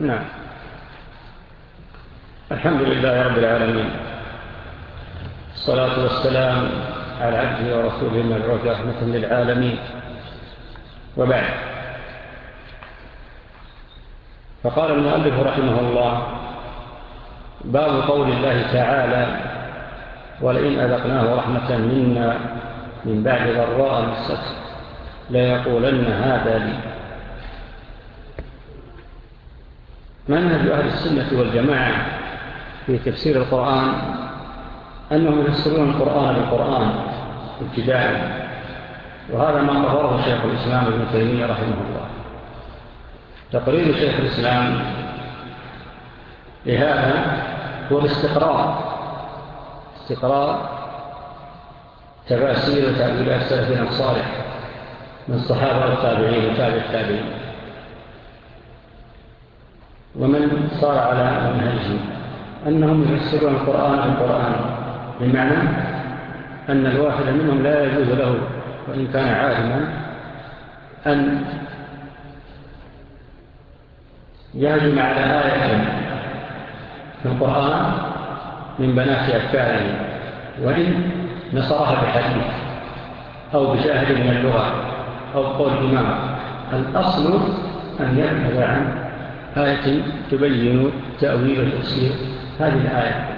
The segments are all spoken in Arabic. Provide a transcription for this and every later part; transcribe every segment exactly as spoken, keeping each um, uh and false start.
نعم. الحمد لله رب العالمين، الصلاة والسلام على عبده ورسوله المبعوث رحمة للعالمين، وبعد. فقال المؤلف رحمه الله: باب قول الله تعالى: ولئن أذقناه رحمة منا من بعد ضراء مسته ليقولن هذا لي. منهج أهل السنة والجماعة في تفسير القرآن أنهم يفسرون القرآن بالقرآن ابتداء، وهذا ما قرره شيخ الإسلام ابن تيمية رحمه الله. تقرير شيخ الإسلام لهذا هو الاستقرار استقرار تفاسير وتأويلات سلفنا الصالح من الصحابة والتابعين وتابع التابعين ومن صار على منهجهم، أنهم يفسرون القرآن بالقرآن، بمعنى أن الواحد منهم لا يجوز له وإن كان عالما أن يهجم على آية في القرآن من بنات أفكاره وإن نصرها بحديث أو بشاهد من اللغة أو قول إمام. الأصل أن يبحث عن آية تبين تأويل وتفسير هذه الآية،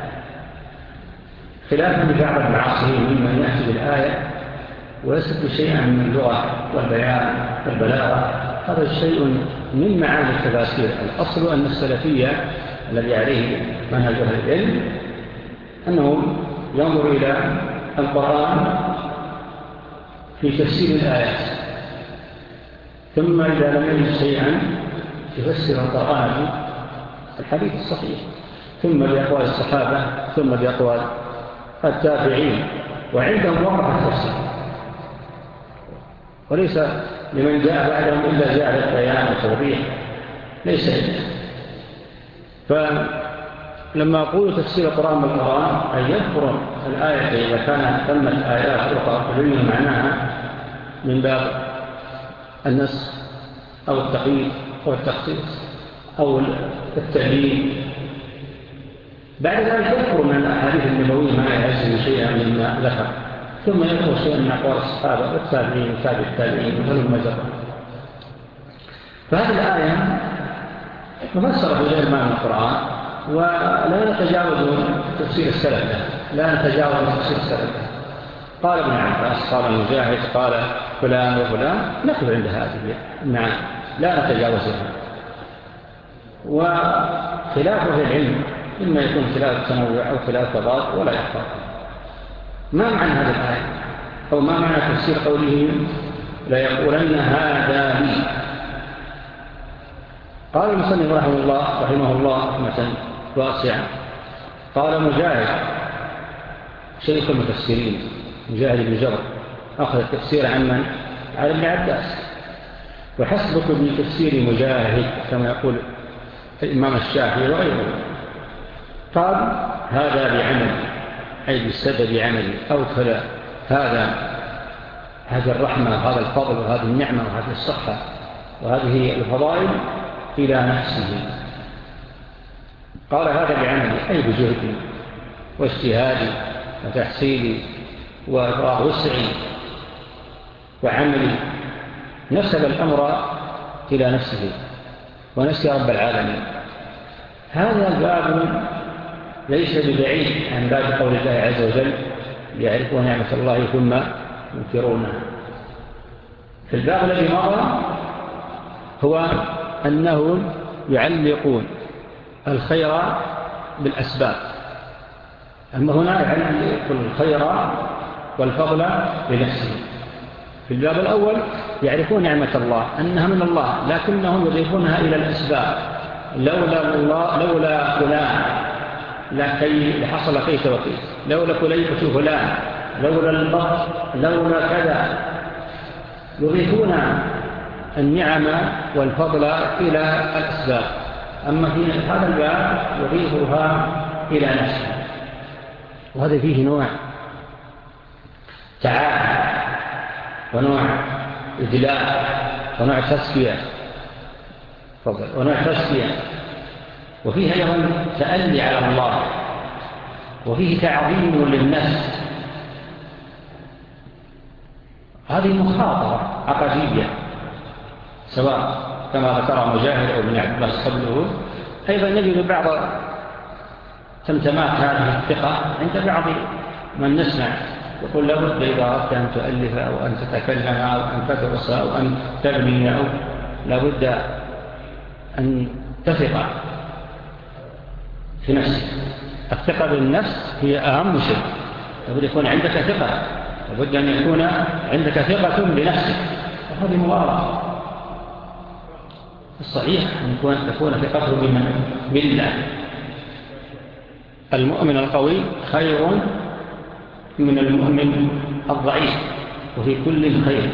خلافا لبعض المعاصرين ممن يأتي بالآية ويسلك شيئا من اللغة والبيان والبلاغة. هذا شيء من معاني التفاسير. الأصل أن السلفية الذي عليه منهج أهل العلم أنه ينظر إلى القرآن في تفسير الآيات، ثم إذا لم يجد شيئا يفسر القرآن الحديث الصحيح، ثم بأقوال الصحابة، ثم بأقوال التابعين، وعندهم وقع التفسير، وليس لمن جاء بعدهم إلا جاء البيان والتوضيح، ليس إلا. فلما أقول تفسير القرآن بالقرآن أي يذكر الآية إذا كانت ثمت آيات أخرى تبين معناها من باب النسخ أو التقييد أو التخصيص أو التعليم. بعد ذلك يذكر من الأحاديث النبوية ما يعزم شيئا مما ذكر، ثم يذكر شيئا من أقوال الصحابة والتابعين وتابع التابعين وهلم مجرى. فهذه الآية مفسرة بغير معنى القرآن، ولا نتجاوز تفسير السلف له، لا نتجاوز تفسير السلف له. قال ابن عباس، قال مجاهد، قال فلان وفلان، نقف عند هذه المعاني لا نتجاوزها. وخلافه العلم إما يكون خلاف تنوع أو خلاف تضاد ولا يخفى. ما معنى هذه الآية أو ما معنى تفسير قوله لا يقولن هذا لي؟ قال المصنف رحمه الله رحمه الله رحمة واسعة، قال مجاهد شيخ المفسرين، مجاهد بن جبر، أخذ التفسير عن من؟ على ابن عباس. وحسبك من تفسير مجاهد كما يقول الإمام الشافعي وغيره. قال هذا بعمل، أي بسبب عملي، أوكل هذا هذه الرحمة وهذا الفضل وهذه النعمة وهذه الصحة وهذه الفضائل إلى نفسه. قال هذا بعملي، أي بجهدي واجتهادي وتحصيلي وإفراغ وسعي وعملي، نسب الأمر إلى نفسه ونسي رب العالمين. هذا الباب ليس ببعيد عن باب قول الله عز وجل يعرفون نعمة الله ثم ينكرونها. في الباب الذي مضى هو أنهم يعلقون الخير بالأسباب، أما هنا يعلق الخير والفضل لنفسه. في الباب الأول يعرفون نعمة الله أنها من الله، لكنهم يضيفونها إلى الأسباب. لولا الله لولا فلان لكي لحصل كيس وكيس، لولا كليبة فلان، لولا البطر، لولا كذا. يضيفون النعم والفضل إلى الأسباب، أما في هذا الباب يضيفها إلى نفسه، وهذا فيه نوع تعالى ونوع إجلاء ونوع تسكية ونوع تسكية وفيه أيضا تألي على الله، وفيه تعظيم للنفس. هذه مخاطرة عقدية، سواء كما ذكر مجاهد أو ابن عباس قبله. أيضا نجد بعض تمتمات هذه الثقة عند بعض من نسمع، يقول لابد إذا أردت أن تؤلف أو أن تتكلم أو أن تدرس أو أن تبني أو لابد أن تثق في نفسك. الثقة بالنفس هي أهم شيء، لابد يكون عندك ثقة، لابد أن يكون عندك ثقة بنفسك، وهذه مغالطة. الصحيح أن تكون ثقته بالله. المؤمن القوي خير من المؤمن الضعيف، وفي كل خير.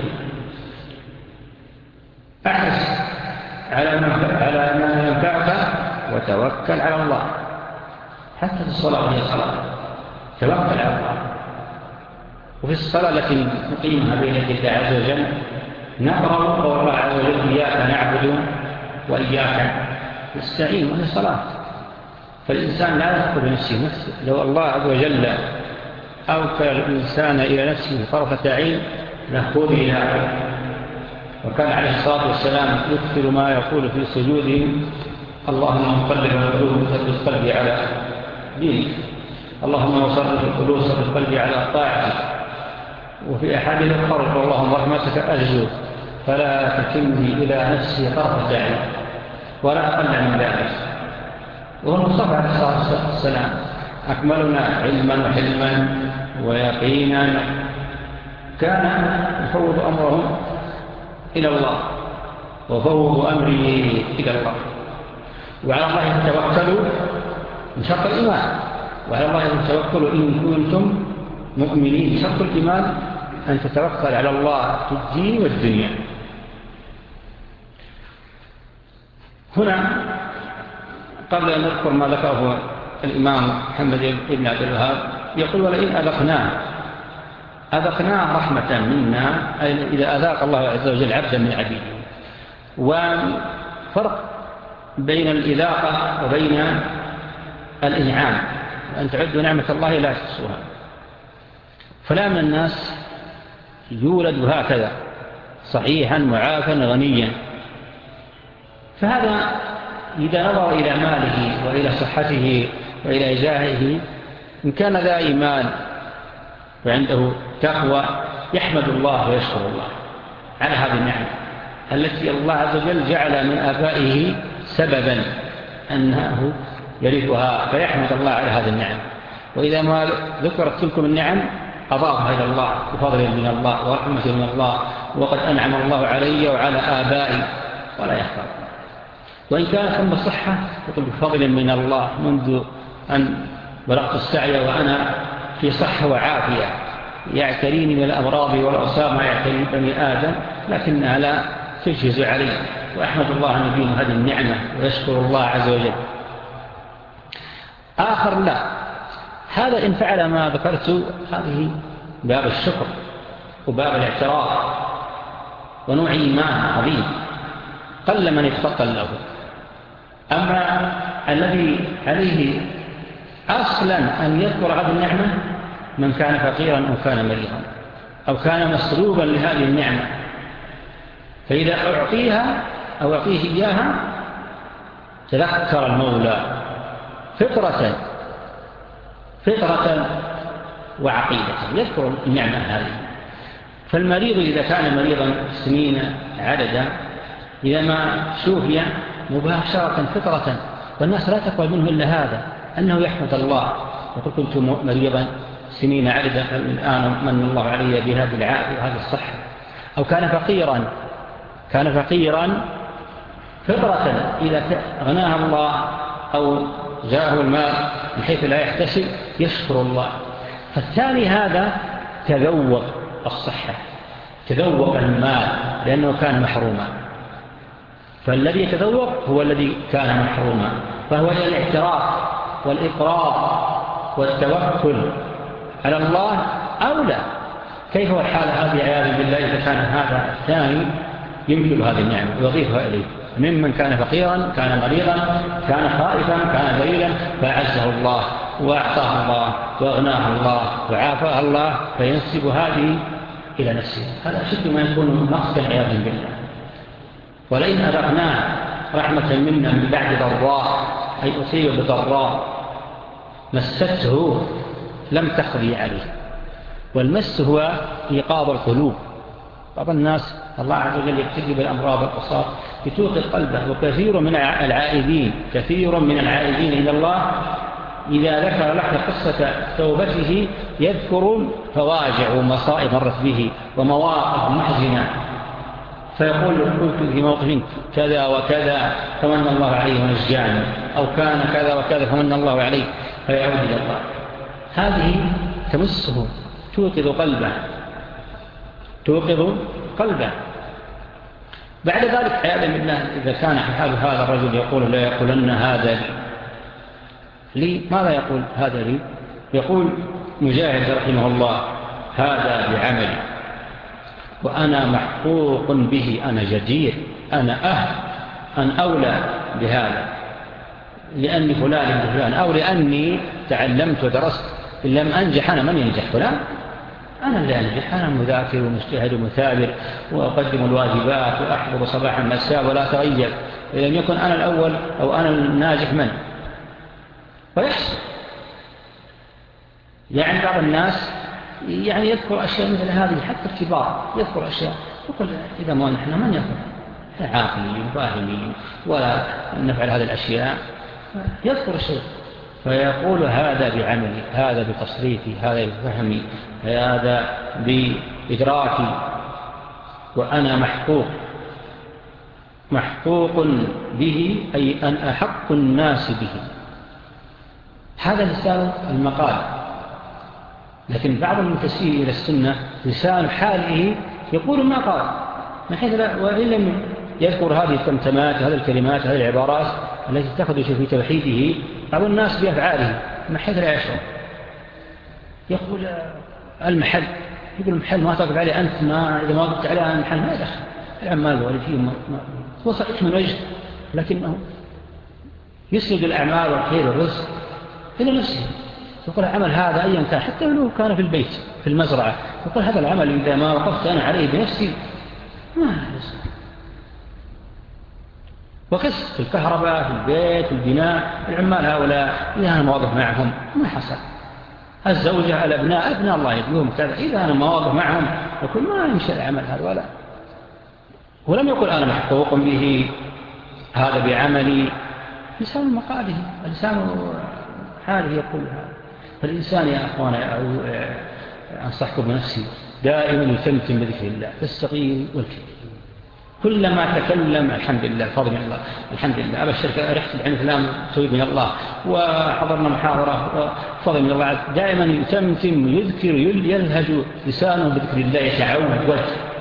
أحرص على ما ينفعك وتوكل على الله، حتى في الصلاة وهي صلاة توكل على الله. وفي الصلاة التي نقيمها بين يدي الله عز وجل نقرأ قول الله عز وجل إياك نعبد وإياك نستعين، وهي صلاة. فالإنسان لا يثق بنفسه. نفسه لو الله عز وجل أوكل الإنسان إلى نفسه طرفة عين لخذل. وكان عليه الصلاة والسلام يكثر ما يقول في سجوده: اللهم مقلب القلوب ثبت قلبي على دينك، اللهم صرف القلوب ثبت قلبي على طاعتك. وفي أحاديث أخرى: اللهم رحمتك أرجو فلا تكلني إلى نفسي طرفة عين ولا أقل من ذلك. وهو المصطفى عليه الصلاة والسلام أكملنا علما وحلما ويقينا، كان يفوض أمره إلى الله وفوض أمري إلى الله. وعلى الله يتوكلوا من شرط الإيمان، وعلى الله يتوكلوا إن كنتم مؤمنين. شرط الإيمان أن تتوكل على الله في الدين والدنيا. هنا قبل أن نذكر ما ذكره الإمام محمد بن عبد الوهاب يقول: ولئن أذقناه أذقناه رحمة منا، أي إذا أذاق الله عز وجل عبدا من عبيده. وفرق بين الإذاقة وبين الإنعام، وأن تعدوا نعمة الله لا تحصوها. فلا من الناس يولد هكذا صحيحا معافا غنيا، فهذا إذا نظر إلى ماله وإلى صحته وإلى جاهه، إن كان ذا إيمان وعنده تقوى يحمد الله ويشكر الله على هذه النعمة التي الله عز وجل جعل من آبائه سببا أنه يرثها، فيحمد الله على هذه النعمة. وإذا ما ذكرت تلكم النعم أضافها إلى الله بفضل من الله ورحمة من الله، وقد أنعم الله علي وعلى آبائي، ولا يحفظ. وإن كانت ثم صحة يقول بفضل من الله، منذ أن بلغت السعي وأنا في صحة وعافية، يعتريني من الأمراض والأصاب ما يعتري بني آدم، لكنها لا تجهز علي، وأحمد الله أن يبين هذه النعمة ويشكر الله عز وجل. آخر لا، هذا إن فعل ما ذكرت هذه باب الشكر وباب الاعتراف ونوع إيمان عظيم قل من يتفطن له. أما الذي عليه أصلا أن يذكر هذه النعمة من كان فقيرا أو كان مريضا أو كان مسلوبا لهذه النعمة، فإذا أعطيها أو أعطيه إياها تذكر المولى فطرة فطرة وعقيدة، يذكر النعمة هذه. فالمريض إذا كان مريضا سنين عددا إذا ما شوفي مباشرة فطرة، والناس لا تقبل منه إلا هذا، أنه يحمد الله يقول كنت مريضا سنين عددا الآن من الله علي بهذه العافية وهذه الصحة. أو كان فقيرا كان فقيرا فطرة إذا غناها الله أو جاءه المال من حيث لا يحتسب يشكر الله. فالثاني هذا تذوق الصحة، تذوق المال لأنه كان محروما، فالذي يتذوق هو الذي كان محروما، فهو الاعتراف والإقرار والتوكل على الله أولى. كيف هو الحال هذه عياذا بالله إذا كان هذا الثاني يمثل هذه النعمة ويضيفها إليه؟ ممن كان فقيرا، كان مريضا، كان خائفا، كان ذليلا، فأعزه الله وأعطاه الله وأغناه الله وعافاه الله، فينسب هذه إلى نفسه. هذا أشد ما يكون مقتا عياذا بالله. ولئن أذقناه رحمة منا من بعد ضراء، أي أصيب بضراء مسته لم تخفي عليه. والمس هو إيقاظ القلوب. بعض الناس الله عز وجل يبتلي بالأمراض والأصاب يتوقظ قلبه. وكثير من العائدين كثير من العائدين إلى الله إذا ذكر لك قصة توبته يذكر فواجع ومصائب مرت به ومواقف محزنة، فيقول قلت في موقف كذا وكذا فمن الله عليه ونجاني، أو كان كذا وكذا فمن الله عليه، فيعود إلى الله. هذه تمسه، توقظ قلبه توقظ قلبه. بعد ذلك عياذا بالله إذا كان حال هذا الرجل يقول لا يقولن هذا لي، ماذا يقول هذا لي؟ يقول مجاهد رحمه الله هذا بعملي وأنا محقوق به، أنا جدير، أنا أهل، أن أولى بهذا لأني فلان ابن فلان، أو لأني تعلمت ودرست. إن لم أنجح أنا من ينجح فلان؟ أنا اللي أنجح، أنا مذاكر ومجتهد ومثابر وأقدم الواجبات وأحفظ صباحا مساء ولا تغير. إذا لم يكن أنا الأول أو أنا الناجح من؟ ويحصل. يعني بعض الناس يعني يذكر أشياء مثل هذه، حتى الكبار يذكر أشياء يقول إذا ما نحن من يذكر، عاقلين فاهمين ولا نفعل هذه الأشياء، يذكر شيء فيقول هذا بعملي، هذا بتصريفي، هذا بفهمي، هذا بإدراكي، وأنا محقوق محقوق به، أي أن أحق الناس به. هذا لسان المقال. لكن بعض المنتسبين إلى السنة لسان حاله يقول ما قال، من حيث لا، وإن لم يذكر هذه التمتمات هذه الكلمات هذه العبارات التي تخدش في توحيده بعض الناس بأفعاله من حيث لا يشعر. يقول المحل، يقول المحل ما تقف عليه أنت، ما إذا ما وقفت عليه المحل ما يدخل العمال ولا فيه، هو صحيح من وجه لكنه يسند الأعمال والخير والرزق إلى نفسه. يقول العمل هذا أيا كان، حتى لو كان في البيت في المزرعة، يقول هذا العمل إذا ما وقفت أنا عليه بنفسي ما يصير. وكس في الكهرباء في البيت في البناء، العمال هؤلاء إذا أنا موظف معهم ما حصل. الزوجة الأبناء أبناء الله يبنوهم كذا، إذا أنا موظف معهم يقول ما يمشي العمل هذا ولا. ولم يقل أنا محقوق به، هذا بعملي. لسان مقاله لسان حاله يقول هذا. فالإنسان يا أخوان أنصحكم بنفسي دائما يتمتم بذكر الله في الصغير والكبير. كلما تكلم الحمد لله فضل من الله، الحمد لله أبشرك رحت عن فلان تويب من الله وحضرنا محاضرة فضل من الله. دائما يتمتم يذكر يلهج لسانه بذكر الله يتعود.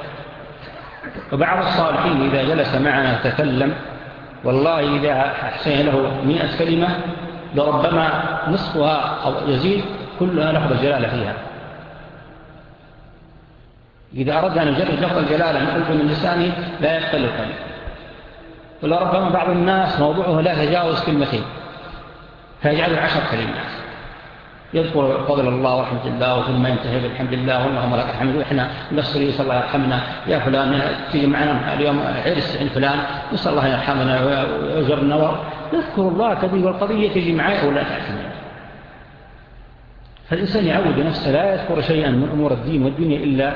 وبعض الصالحين إذا جلس معنا تكلم والله إذا أحسن له مئة كلمة لربما نصفها أو يزيد كلها لفظ الجلالة فيها. إذا أردنا أن نجرد لفظ الجلالة نقلب من لسانه لا يقل القلب. ولربما بعض الناس موضوعه لا تجاوز كلمتين فيجعل عشر كلمات يذكر فضل الله ورحمة الله وثم ينتهي بالحمد لله واللهم لك الحمد. وإحنا نصري صلى الله يرحمنا يا فلان تيجي معنا اليوم عرس عند فلان نسأل الله يرحمنا ويجرنا، نذكر الله كذي والقضية تجي معي أو لا تأتي. فالإنسان يعود نفسه لا يذكر شيئا من أمور الدين والدنيا إلا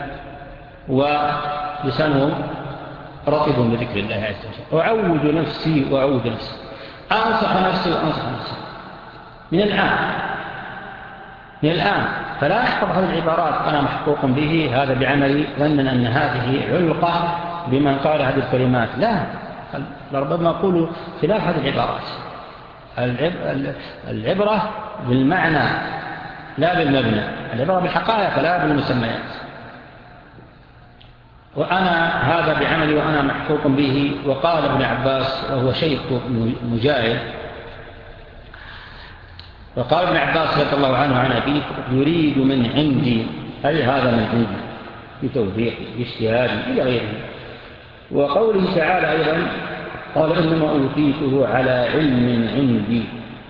ولسانه رطب بذكر الله عز وجل. أعود نفسي وأعود نفسي، أنصح نفسي وأنصح نفسي من الآن من الآن فلا يحفظ هذه العبارات أنا محقوق به هذا بعملي ظنا أن هذه علقة بمن قال هذه الكلمات. لا، لربما أقول خلاف هذه العبارات. العبرة بالمعنى لا بالمبنى، العبرة بالحقائق لا بالمسميات. وأنا هذا بعملي وأنا محقوق به. وقال ابن عباس وهو شيخ مجاهد، وقال ابن عباس رضي الله عنه عن أبيه يريد من عندي، أي هذا من عندي بتوفيقي باجتهادي إلى غيره. وقوله تعالى أيضا قال إنما أوتيته على علم عندي.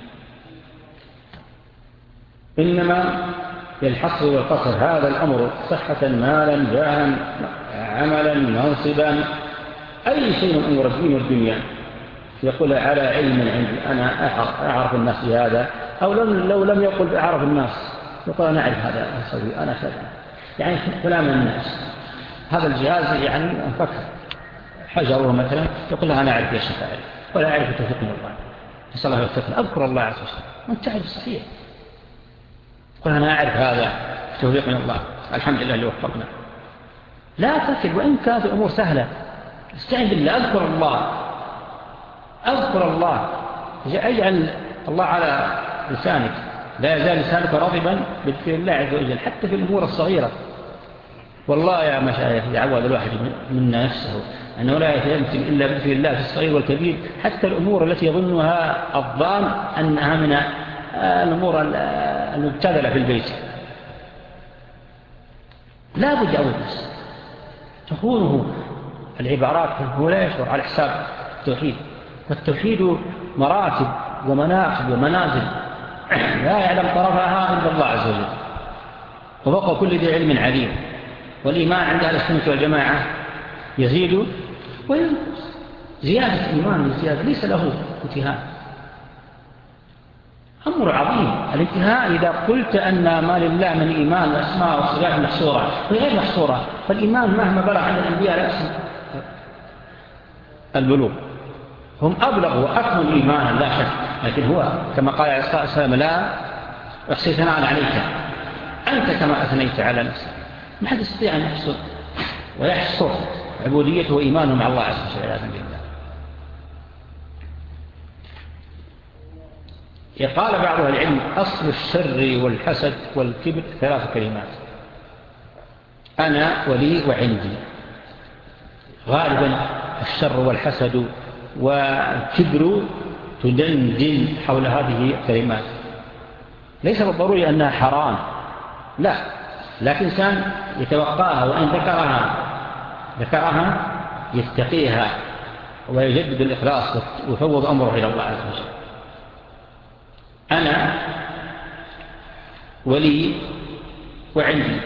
إنما للحصر والقصر هذا الأمر صحة مالا جاها عملا منصبا أي شيء من أمور الدين والدنيا يقول على علم عندي، أنا أعرف الناس بهذا، أو لو لم يقل أعرف الناس يقول أنا أعرف هذا أسوي أنا كذا، يعني كلام الناس. هذا الجهاز يعني أنفكر حجره مثلا يقول أنا أعرف يا شيخ أعرف ولا أعرف توفيق من الله، نسأل الله يوفقنا، أذكر الله عز وجل وأنت تعرف صحيح، يقول أنا أعرف هذا توفيق من الله الحمد لله اللي وفقنا. لا تفكر وإن كانت الأمور سهلة، استعن بالله، أذكر الله أذكر الله، اجعل الله على لسانك، لا يزال لسانك رطبا بذكر الله عز وجل حتى في الأمور الصغيرة. والله يا مشايخ يعود الواحد منا نفسه أنه لا يتمثل إلا بذكر الله في الصغير والكبير، حتى الأمور التي يظنها الظان أنها من الأمور المبتذلة في البيت لا بد أودس تخونه العبارات، هو لا يشعر على حساب التوحيد. والتوحيد مراتب ومناقب ومنازل لا يعلم طرفها إلا الله عز وجل، وفوق كل ذي علم عليم. والإيمان عند أهل السنة والجماعة يزيد وينقص، زيادة إيمان وزيادة ليس له انتهاء، أمر عظيم. الانتهاء إذا قلت أن ما لله من إيمان وأسماء وصفات محصورة وغير محصورة، فالإيمان مهما بلغ عند الأنبياء لا يحسن البلوغ، هم أبلغ وأكمل إيمانا لا شك، لكن هو كما قال عليه الصلاة والسلام لا أحصي ثناء عليك أنت كما أثنيت على نفسك. ما حد يستطيع أن يحصر ويحصر عبوديته وإيمانه مع الله عز وجل والعياذ بالله. قال بعض العلم أصل الشر والحسد والكبر ثلاث كلمات: أنا ولي وعندي. غالبا الشر والحسد والكبر تدندن حول هذه الكلمات، ليس بالضروري أنها حرام، لا، لكن كان يتوقاها، وإن ذكرها ذكرها يتقيها ويجدد الإخلاص ويفوض أمره إلى الله عز وجل. أنا ولي وعندي،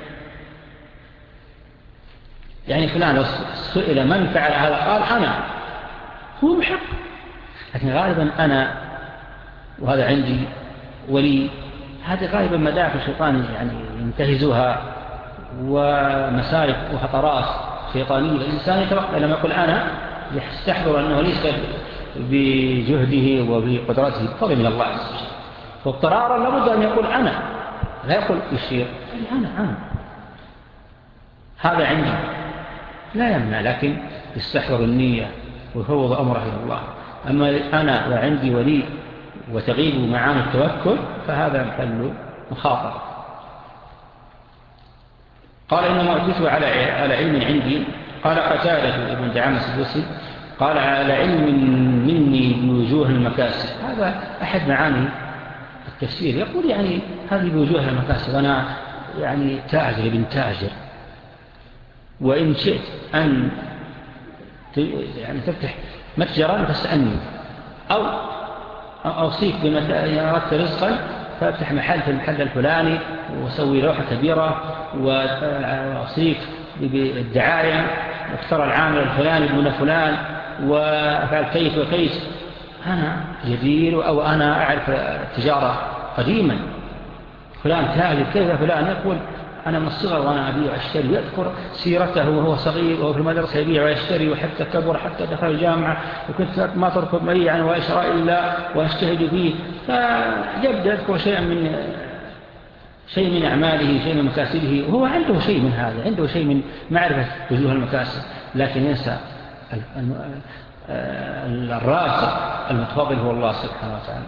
يعني فلان سئل من فعل هذا قال أنا، هو محق، لكن غالبا أنا وهذا عندي ولي، هذه غالبا مدافع الشيطان يعني ينتهزها ومسالك وخطرات شيطانية. الإنسان يتوقع لما يقول أنا يستحضر أنه ليس بجهده وبقدرته، بفضل من الله عز وجل، فاضطرارا لابد أن يقول أنا، لا يقول يشير أنا أنا هذا عندي، لا يمنع، لكن يستحضر النية ويفوض أمره إلى الله. أما أنا وعندي ولي وتغيب معاني التوكل فهذا محل مخاطرة. قال إنما أتيته على على علم عندي. قال قتادة ابن دعامة السدوسي قال على علم مني بوجوه المكاسب. هذا أحد معاني التفسير، يقول يعني هذه بوجوه المكاسب، أنا يعني تاجر ابن تاجر، وإن شئت أن يعني تفتح متجرا فاسألني، أو أوصيك بما أردت رزقا فافتح محل في المحل الفلاني وسوي لوحة كبيرة، وأوصيك بالدعاية واختار العامل الفلاني ابن فلان وأفعل كيف وكيف. أنا جدير، أو أنا أعرف التجارة قديما، فلان تاجر كيف فلان، يقول أنا من الصغر وأنا أبيع وأشتري، يذكر سيرته وهو صغير وهو في المدرسة يبيع ويشتري، وحتى كبر حتى دخل الجامعة، وكنت ما تركب ميعا وإشراء إلا وأجتهد فيه. فيبدأ يذكر شيئا من شيء من أعماله، شيء من مكاسبه، وهو عنده شيء من هذا، عنده شيء من معرفة وجوه المكاسب، لكن ينسى الرازق المتفضل هو الله سبحانه وتعالى.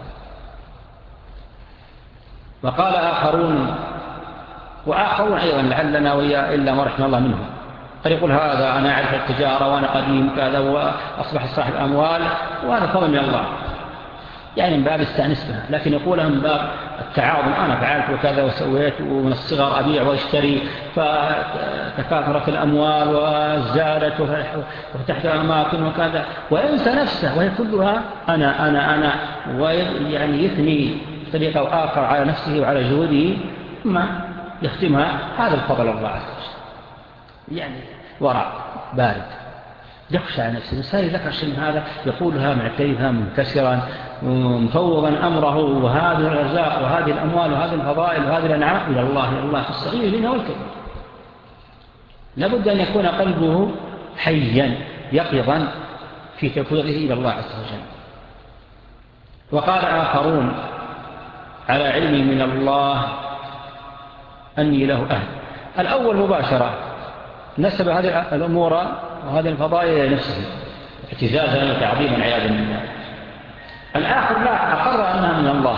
وقال آخرون وآخرون أيضا لعلنا ويا إلا ما رحمه الله منهم، قد يقول هذا أنا أعرف التجارة وأنا قديم كذا وأصبح صاحب أموال وأنا فضل من الله. يعني من باب استأنس بها، لكن يقولها من باب التعاظم، أنا فعلت وكذا وسويت، ومن الصغر أبيع واشتري فتكاثرت الأموال وزادت وفتحت أماكن وكذا، وينسى نفسه وهي كلها أنا أنا أنا ويعني يثني طريقة آخر على نفسه وعلى جهوده ثم يختمها. هذا الفضل الله عز وجل، يعني وراء بارد يخشى عن نفسه. الإنسان ذكر شيء من هذا يقولها معترفا منكسرا مفوضا أمره وهذه الرزاق وهذه الأموال وهذه الفضائل وهذه الأنعام إلى الله، إلى الله في الصغير منها والكبير. لابد أن يكون قلبه حيا يقظا في تفويضه إلى الله عز وجل. وقال آخرون على علم من الله أني له أهل. الأول مباشرة نسب هذه الأمور وهذه الفضائل إلى نفسه اعتزازا وتعظيما عياذا بالله. الآخر لا، أقر أنها من الله.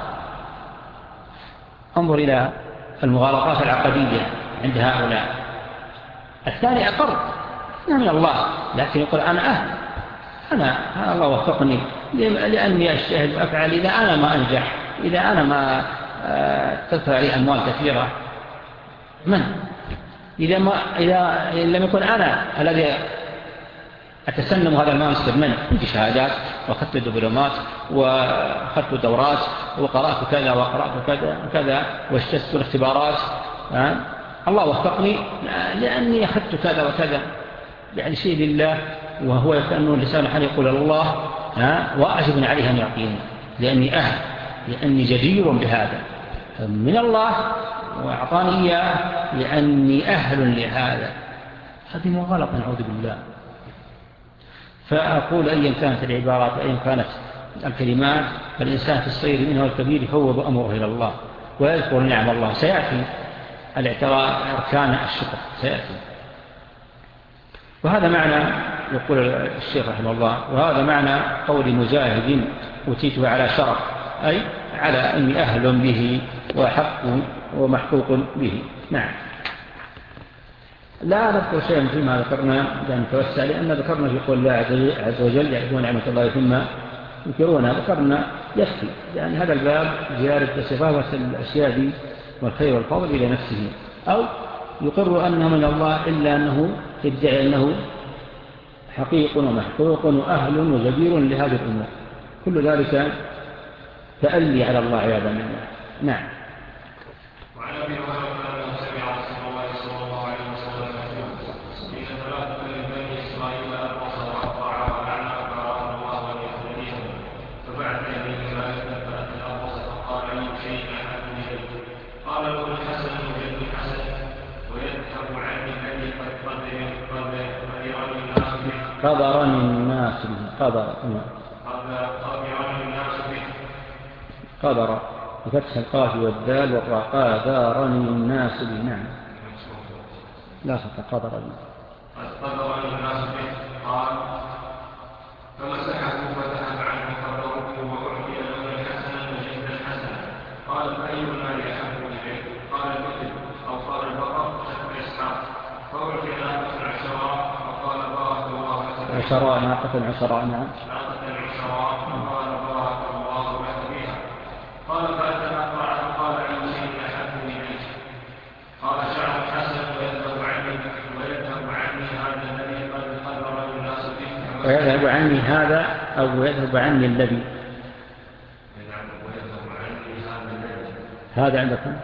انظر إلى المغالطات العقدية عند هؤلاء. الثاني أقر أنها من الله، لكن يقول أنا أهل، أنا الله وفقني لأني أجتهد وأفعل، إذا أنا ما أنجح، إذا أنا ما تدفع لي أموال كثيرة، من؟ إذا, ما إذا لم يكن أنا الذي أتسنم هذا المنصب، من؟ عندي شهادات وأخذت دبلومات وأخذت دورات وقرأت كذا وقرأت كذا وكذا واجتزت الاختبارات، الله وفقني لأني أخذت كذا وكذا، يعني شيء لله، وهو كأنه لسان حال يقول الله وأعجب عليه أن يعطيني لأني أهل، لأني جدير بهذا من الله وأعطاني إياه لأني أهل لهذا. هذه مغالطة نعوذ بالله. فأقول أيا كانت العبارات وأيا كانت الكلمات، فالإنسان في الصغير منها والكبير يفوض أمره إلى الله ويذكر نعم الله. سيأتي الاعتراف أركان الشكر سيأتي. وهذا معنى يقول الشيخ رحمه الله، وهذا معنى قول مجاهد أتيته على شرف، أي على أني أهل به وحق ومحقوق به. نعم. لا نذكر شيئا فيما ذكرنا لأن توسع، لأن ذكرنا في قول الله عز وجل يعرفون نعمة الله ثم ينكرونها، ذكرنا يكفي، لأن هذا الباب زيارة صفاوة الأشياء دي والخير والفضل إلى نفسه، أو يقر أنه من الله إلا أنه يدعي أنه حقيق ومحقوق وأهل وجدير لهذه الأمور. كل ذلك تألي على الله عياذا بالله. نعم. وعن أبي هريرة أنه سمع رسول الله صلى الله عليه وسلم يقول: إن ثلاثة من بني إسرائيل أبرص وأقطع وأعنى فأراد الله أن يهتديهم، فبعث إليهم ملكا فأتى الأبرص فقال: أي شيء أحب إليك؟ قال له: الحسن وجد الحسن ويذهب عني الذي قد قدرني الناس به. قدرني الناس به. قدر قدرني الناس به. قدر بفتح القاف والدال والراء. قدرني الناس به. نعم. لا فتح قدرني. قدرني الناس به. قال: فمسحه فذهب عنه قدره وأعطي لونا حسنا وجدا حسنا. قال: فأي المال أحب إليك؟ قال: الإبل أو قال البقر شك إسحاق. فأعطي ناقة عشراء فقال: بارك الله لك. عشراء ناقة عشراء. نعم. ناقة عشراء فقال: بارك الله لك فيها. قال: فأتى الأقرع فقال: أي شيء أحب إليك؟ قال: شعر حسن ويذهب عني ويذهب عني هذا الذي قد قدر الناس فيه. ويذهب عني هذا أو يذهب عني الذي ويذهب عني هذا الذي هذا عندكم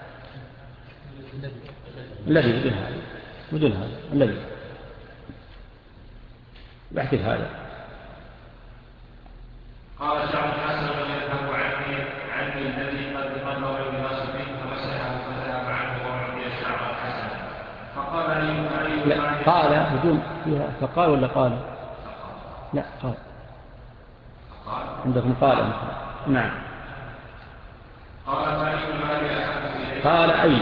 الذي بدون هذا بدون هذا الذي بحث هذا. قال: شعر حسن ويذهب عني عني الذي قد قدر الناس فيه. فمسحه فذهب عنه وأعطي الشعر الحسن. فقال: أي لا قال بدون فيها فقال ولا قال؟ لا قال. عندكم قال. نعم. قال: فأي المال أحب إليك؟ قال: أي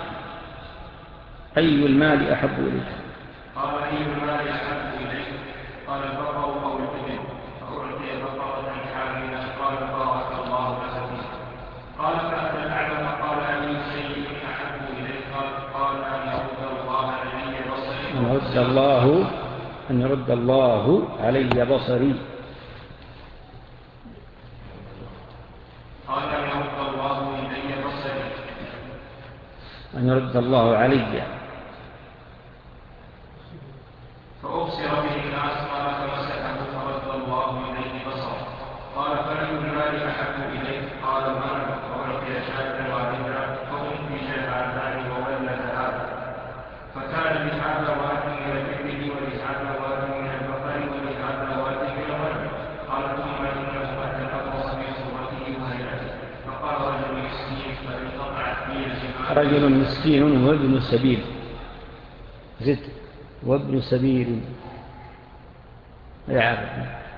أي المال أحب إليك؟ قال: أي المال أحب إليك؟ قال: البقر أو الإبل. فأعطي بقرة حاملة. قال: بارك الله لك فيها. قال: فأتى الأعمى فقال: أي شيء أحب إليك؟ قال: أن يرد الله علي بصري. أن يرد الله أن يرد الله علي بصري. أن يرد الله علي. فأبصر به الناس قال فمسحه فرد الله إليه بصره. قال فأي المال أحب إليك؟ قال المال. وأعطي شاة واحدة فأنتج هذان وولد هذا. فكان لهذا واد من الإبل ولهذا واد من البقر ولهذا واد من الغنم. قال ثم إنه أتى الأبرص في صورته وهيئته فقال رجل مسكين فانقطعت بي الجمال. رجل مسكين وابن سبيل زد وابن سبيل يعرف.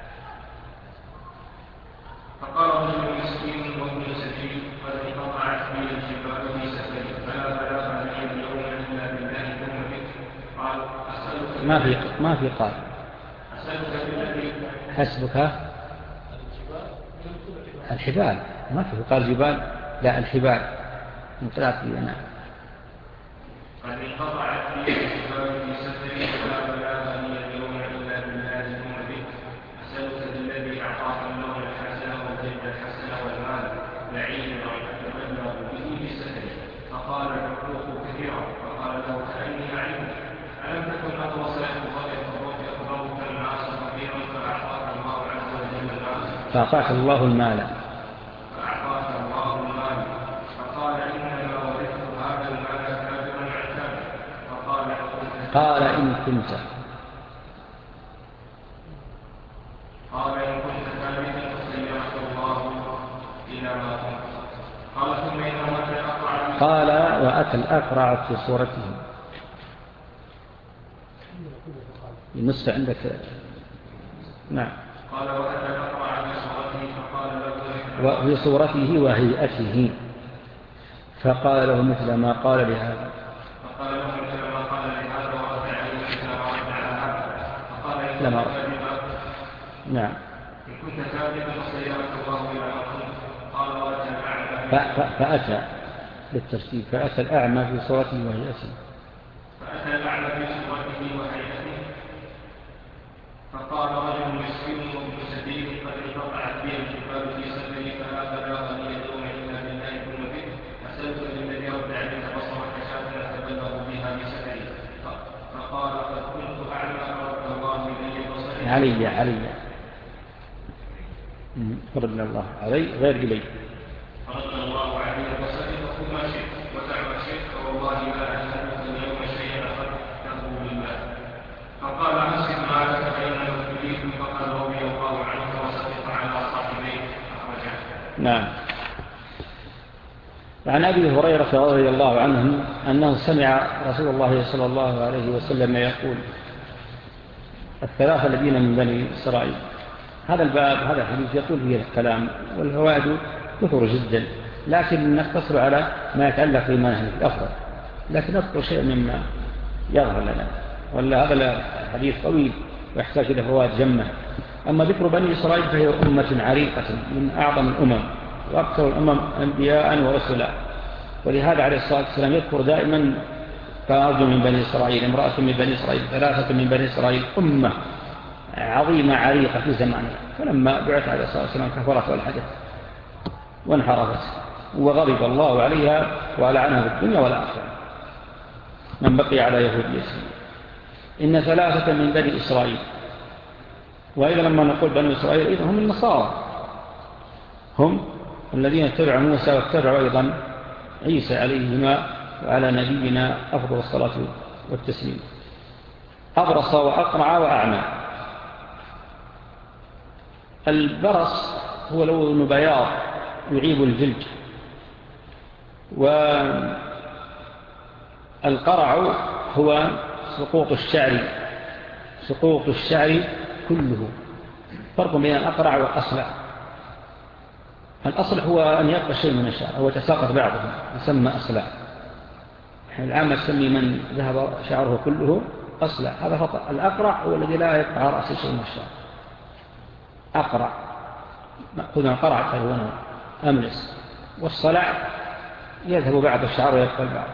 فقال رجل مسكين وابن سبيل قد انقطعت بي الجبال في سفري فلا بلاغ لي اليوم الا بالله ثم بك. قال اسالك ما في ما في قال اسالك بالذي حسبك الحبال، ما في قال جبال، لا الحبال انقطعت بي أنا. قد انقطعت بي الجبال في سفري فلا بلاغ لي اليوم الا بالله ثم بك. اسالك بالذي اعطاك اللون الحسن والجلد الحسن والمال بعيدا اتبلغ به في سفري. فقال الحقوق كثيره. فقال له كاني اعلم الم تكن ابرص يخبرك الناس خبيرا فاعطاك الله عز وجل المال. فأعطاك الله المال. فاعطاك الله المال. فقال انما ورثت هذا المال كافرا عن كافر. فقال قال إن كنت قال إن كنت ثابتا فسيرك الله إلى ما كنت. قال ثم إنه أتى الأقرع. قال وأتى الأقرع في صورته. النصف عندك. نعم. قال وأتى الأقرع في صورته فقال له وفي صورته وهيئته فقال له مثل ما قال لهذا. فقال له مثل ما قال لهذا ورد عليه مثل ما رد على هذا. فقال إن كنت كاذبا. نعم. إن كنت كاذبا فسيرك الله إلى ما كنت. قال وأتى الأعمى. فأتى بالترتيب فأتى الأعمى في صورته وهيئته. فأتى الأعمى في صورته وهيئته فقال رجل مسكين وابن سبيل قد انقطعت بي الجبال في سفري فلا بلاغ لي اليوم الا بالله ثم بك. اسالك بالذي رد عليك بصرك شاة اتبلغ بها بسفري. فقال قد كنت اعلم فرد الله الي بصري. علي علي فرد الله علي غير إلي. فرد الله علي بصري فقل ما شئت ودع ما شئت فوالله لا اسالك اليوم شيئا اخذته لله. فقال امسك مالك فانه تريد فقد رضي الله عنك وسقط على صاحبيه. اخرجه. نعم. عن أبي هريرة رضي الله عنه أنه سمع رسول الله صلى الله عليه وسلم يقول الثلاثة الذين من بني إسرائيل. هذا الباب هذا الحديث يطول فيه الكلام والفوائد كثر جدا، لكن نقتصر على ما يتعلق بما الأفضل، لكن نذكر شيء مما يظهر لنا، ولا هذا الحديث طويل ويحتاج إلى فوائد جمة. أما ذكر بني إسرائيل فهي أمة عريقة من أعظم الأمم وأكثر الأمم أنبياء ورسلا، ولهذا عليه الصلاة والسلام يذكر دائما فرد من بني إسرائيل، امرأة من بني إسرائيل، ثلاثة من بني إسرائيل، أمة عظيمة عريقة في زمانها. فلما بعث عليه الصلاة والسلام كفرت والحدث وانحرفت وغضب الله عليها ولعنها في الدنيا والآخرة من بقي على يهوديته. إن ثلاثة من بني إسرائيل، وإذا لما نقول بني إسرائيل إذا هم النصارى، هم الذين اتبعوا موسى واتبعوا أيضا عيسى عليهما وعلى نبينا أفضل الصلاة والتسليم. أبرص وأقرع وأعمى. البرص هو لون بياض يعيب الجلد، والقرع هو سقوط الشعر، سقوط الشعر كله. فرق بين الأقرع والأصلع. الأصل هو أن يبقى شيء من الشعر أو يتساقط بعضه يسمى أصلع. العامة تسمي من ذهب شعره كله أصلع، هذا خطأ. الأقرع هو الذي لا يبقى على رأس شيء من الشعر. أقرع مأخذ من قرع فهو أملس، والصلع يذهب بعض الشعر ويبقى البعض.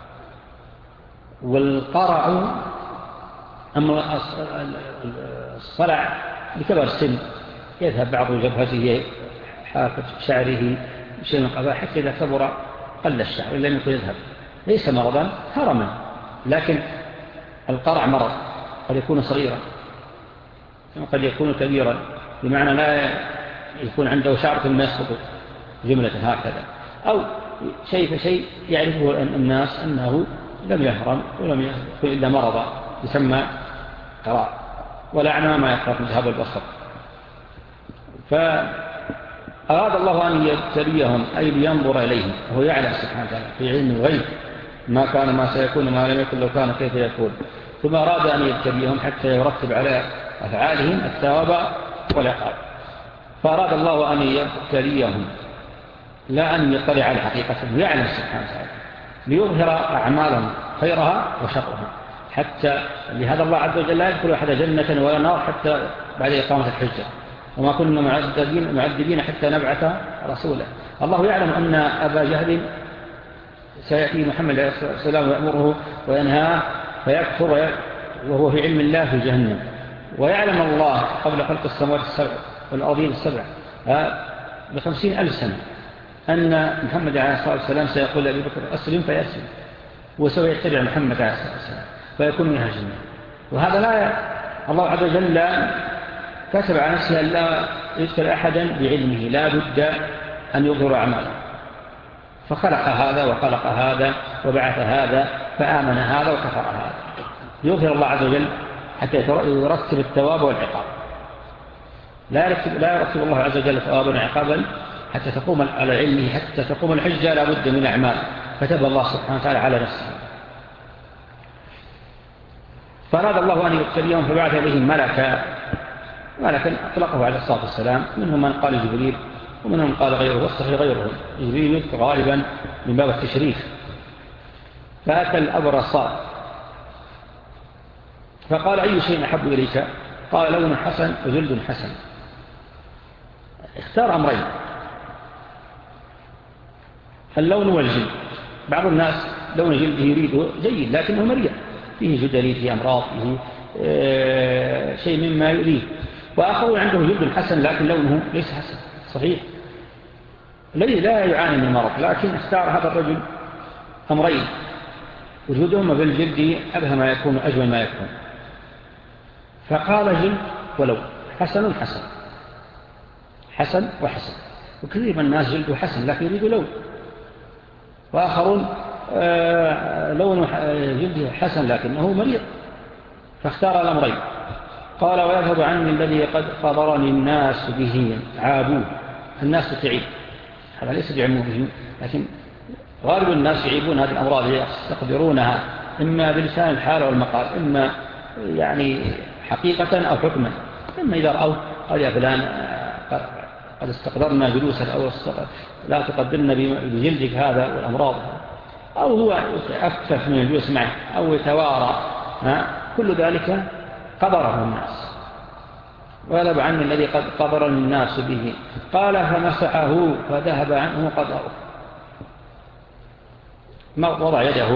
والقرع أما الصلع بكبر السن يذهب بعض جبهته حافة شعره شيء من قبل، حتى إذا كبر قل الشعر إلا أن يكون يذهب. ليس مرضا هرما، لكن القرع مرض قد يكون صغيرا قد يكون كبيرا، بمعنى لا يكون عنده شعر ثم يسقط جملة هكذا، أو شيء فشيء يعرفه الناس أنه لم يهرم ولم يكن إلا مرضا يسمى قرع، والأعمى ما يخاف من ذهاب البصر. فأراد الله أن يبتليهم أي لينظر إليهم، وهو يعلم سبحانه وتعالى في علم الغيب ما كان ما سيكون ما لم يكن لو كان كيف يكون، ثم أراد أن يبتليهم حتى يرتب على أفعالهم الثواب والعقاب. فأراد الله أن يبتليهم لا أن يطلع على حقيقتهم، يعلم سبحانه وتعالى ليظهر أعمالهم خيرها وشرها، حتى لهذا الله عز وجل لا يدخل أحد جنة ولا نار حتى بعد إقامة الحجة، وما كنا معذبين, معذبين حتى نبعث رسولا. الله يعلم أن أبا جهل سيأتي محمد عليه الصلاة والسلام ويأمره وينهاه فيكفر وهو في علم الله في جهنم، ويعلم الله قبل خلق السماوات السبع والأرضين السبع بخمسين ألف سنة أن محمد عليه الصلاة والسلام سيقول لأبي بكر أسلم فيسلم، وسوف يتبع محمد عليه الصلاة والسلام فيكون منها جنة. وهذا لا الله عز وجل كتب على نفسه أن لا يدخل أحدا بعلمه، لا بد أن يظهر أعماله، فخلق هذا وخلق هذا وبعث هذا فآمن هذا وكفر هذا، يظهر الله عز وجل حتى يرتب الثواب والعقاب. لا يرتب, لا يرتب الله عز وجل ثوابا وعقابا حتى تقوم على علمه، حتى تقوم الحجة لا بد من أعمال كتب الله سبحانه وتعالى على نفسه. فأراد الله أن يبتليهم فبعث إليهم ملكا، ملكا أطلقه عليه الصلاة والسلام، منهم من قال جبريل ومنهم من قال غيره، والصحيح غيره. جبريل يذكر غالبا من باب التشريف. فأتى الأبرص فقال أي شيء أحب إليك؟ قال لون حسن وجلد حسن. اختار أمرين، اللون والجلد. بعض الناس لون جلده يريده جيد لكنه مريض، فيه جدري، فيه أمراض، فيه آه شيء مما يريد، وآخرون عنده جلد حسن لكن لونه ليس حسن صحيح، الذي لا يعاني من المرض، لكن اختار هذا الرجل أمرين وجودهما في الجلد أبهى ما يكون أجمل ما يكون، فقال جلد ولو حسن حسن حسن وحسن. وكثير من الناس جلده حسن لكن يريد لون، وآخرون آه لون جلده حسن لكنه مريض، فاختار الأمرين. قال ويذهب عني الذي قد قدرني الناس به عابوه. الناس تعيب، هذا ليس بعمومهم، لكن غالب الناس يعيبون هذه الأمراض يستقدرونها إما بلسان الحال والمقال، إما يعني حقيقة أو حكما. إما إذا رأوا قال يا فلان قد استقدرنا جلوسك أو لا تقدرنا بجلدك هذا والأمراض، أو هو أكثر من الجلوس معه أو يتوارى، كل ذلك قدره الناس. وذهب عني الذي قد قدرني الناس به. قال فمسحه فذهب عنه قدره، وضع يده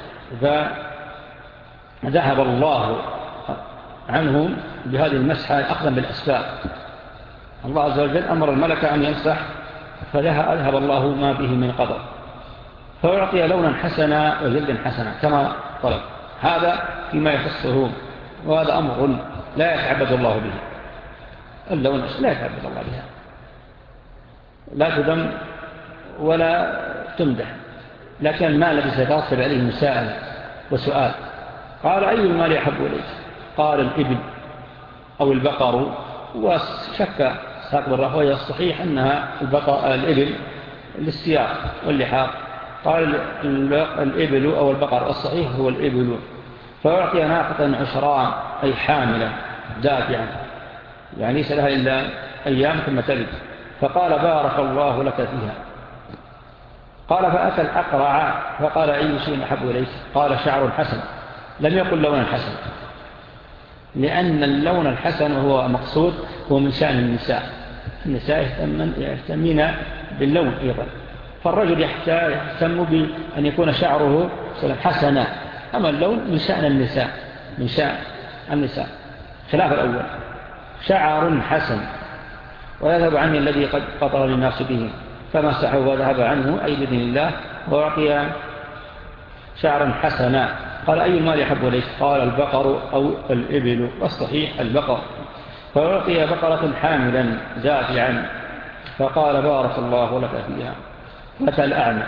فذهب الله عنه بهذه المسحة أخذا بالأسباب. الله عز وجل أمر الملك أن يمسح فذهب الله ما به من قدر، فأعطي لونا حسنا وجلدا حسنا كما طلب. هذا فيما يخصه، وهذا أمر لا يتعبد الله به. اللون لا يتعبد الله بها، لا تذم ولا تمدح، لكن المال الذي سيترتب عليه مساءلة وسؤال. قال أي المال يحب إليك؟ قال الإبل أو البقر، وشك ساق بالرهوية الصحيح أنها البقر الإبل للسياق واللحاق. قال الإبل أو البقر، الصحيح هو الإبل. فأعطي ناقة عشران أي حاملة دافعة، يعني ليس لها إلا أيام ثم تلد. فقال بارك الله لك فيها. قال فأتى الأقرع فقال أي شيء أحب إليك؟ قال شعر حسن. لم يقل لون الحسن، لأن اللون الحسن وهو مقصود هو من شأن النساء. النساء يهتمين باللون أيضا، فالرجل يهتم بأن يكون شعره حسنا، أما اللون من شأن النساء، من شأن النساء خلاف الأول. شعر حسن ويذهب عني الذي قد قطر الناس به، فمسحه وذهب عنه أي بإذن الله. وأعطي شعرا حسنا. قال أي المال يحب إليك؟ قال البقر أو الإبل، والصحيح البقر. فأعطي بقرة حاملا دافعا فقال بارك الله لك فيها. متى الأعمى؟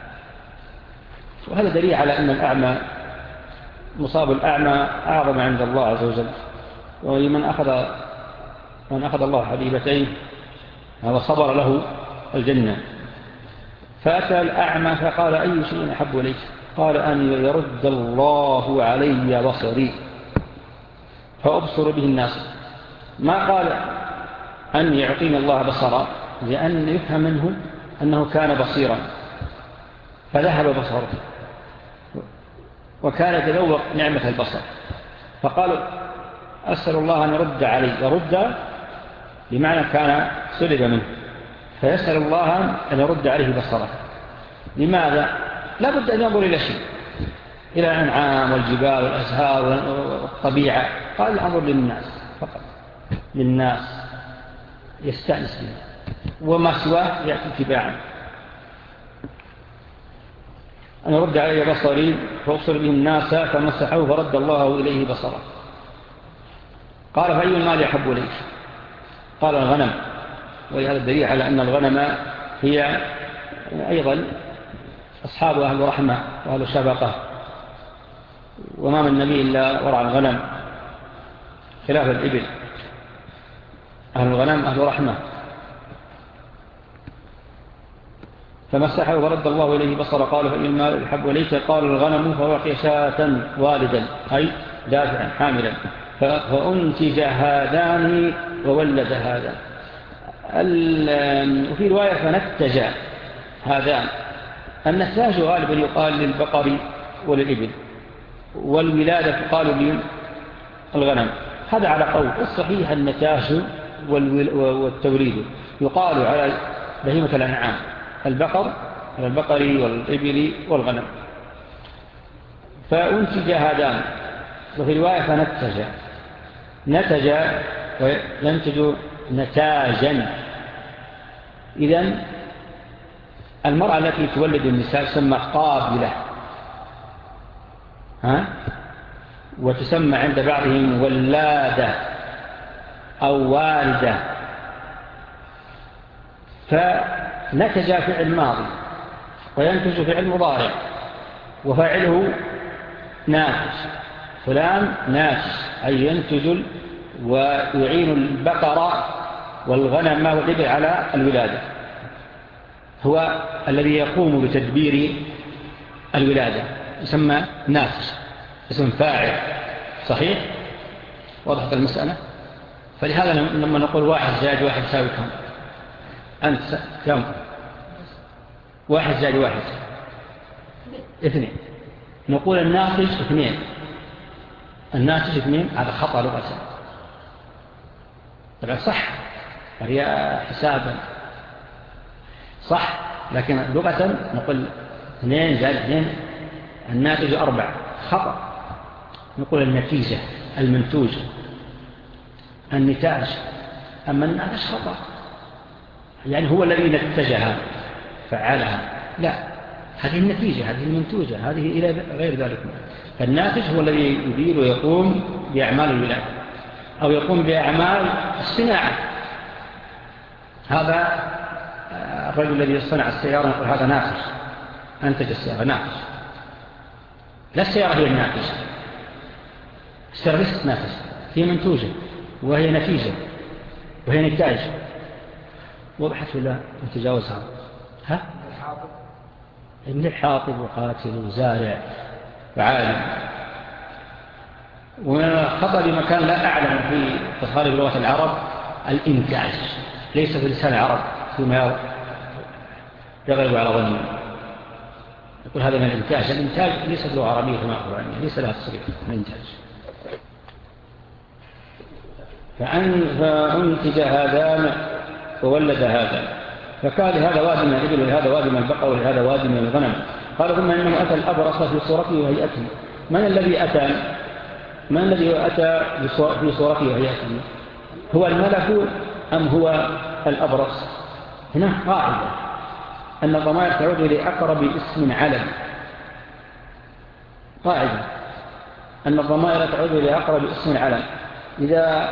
وهذا دليل على أن الأعمى مصاب الأعمى أعظم عند الله عز وجل. ومن أخذ من أخذ الله حبيبتين هذا صبر له الجنة. فأتى الأعمى فقال أي شيء أحب إليك؟ قال أن يرد الله علي بصري فأبصر به الناس. ما قال أن يعطيني الله بصرا، لأن يفهم منه أنه كان بصيرا فذهب بصره وكان يتذوق نعمة البصر، فقال أسأل الله أن يرد علي. يرد بمعنى كان سلب منه، فيسأل الله أن يرد عليه بصره. لماذا؟ لا بد أن ينظر إلى شيء، إلى الأنعام والجبال والأزهار والطبيعة. قال أنظر للناس فقط، للناس يستأنس به، وما سواه يأتي تباعا. أن يرد علي بصري فأبصر به الناس فمسحه فرد الله إليه بصره. قال فأي المال يحب إليك؟ قال الغنم. وهذا الدليل على أن الغنم هي أيضا أصحاب أهل رحمة وأهل شفقة، وما من نبي إلا ورعى الغنم خلاف الإبل. أهل الغنم أهل رحمة. فمسحه ورد الله إليه بصر. قال فإن المال يحب إليك؟ قال الغنم. فوقي شاة والدا أي دافعا حاملا فأنتج هذان وولد هذا. وفي رواية فنتج هذان. النتاج غالبا يقال للبقر وللإبل، والولادة تقال للغنم. هذا على قول. الصحيح النتاج والتوليد يقال على بهيمة الأنعام، البقر على البقر والإبل والغنم. فأنتج هذان. وفي رواية فنتج. نتج وينتج نتاجا. إذن المرأة التي تولد النساء تسمى قابلة، ها؟ وتسمى عند بعضهم ولادة أو والدة. فنتج فعل ماضي وينتج فعل مضارع وفاعله ناتج. فلان ناتج أي ينتج ويعين البقرة والغنم والإبل على الولادة، هو الذي يقوم بتدبير الولادة، يسمى ناتج، اسم فاعل. صحيح؟ وضحت المسألة؟ فلهذا لما نقول واحد زائد واحد يساوي كم؟ أنت كم؟ واحد زائد واحد اثنين. نقول الناتج اثنين. الناتج اثنين هذا خطأ لغة. طبعا صح، وهي حسابا صح، لكن لغة نقول اثنين زائد اثنين الناتج أربع. خطأ. نقول النتيجة، المنتوج، النتاج. أما الناتج خطأ، يعني هو الذي نتجها فعلها. لا، هذه النتيجة، هذه المنتوجة، هذه إلى غير ذلك. فالناتج هو الذي يدير ويقوم بأعمال الولادة أو يقوم بأعمال الصناعة. هذا الرجل الذي يصنع السيارة يقول هذا ناتج، أنتج السيارة، ناتج. لا السيارة هي الناتج، السيارة ليست ناتج، هي منتوجة وهي نتيجة وهي نتاج. وضحت ولا نتجاوزها؟ ها؟ ابن الحاطب وقاتل وزارع وعالم. ومن الخطأ بمكان لا أعلم في تصاريف لغة العرب الإنتاج، ليس في لسان العرب فيما يغلب على ظنه. يقول هذا من الإنتاج. الإنتاج ليس لغة عربية كما قرآنية، ليس لها تصريف الإنتاج. فأنتج هذان وولد هذا، فكان لهذا وادي من الإبل ولهذا وادي من البقر ولهذا وادي من الغنم. قال ثم إنه أتى الأبرص في صورته وهيئته. من الذي أتى من الذي أتى في صورته وهيئته؟ هو الملك أم هو الأبرص؟ هنا قاعدة أن الضمائر تعود إلى أقرب اسم علم، قاعدة أن الضمائر تعود إلى أقرب اسم العلم. إذا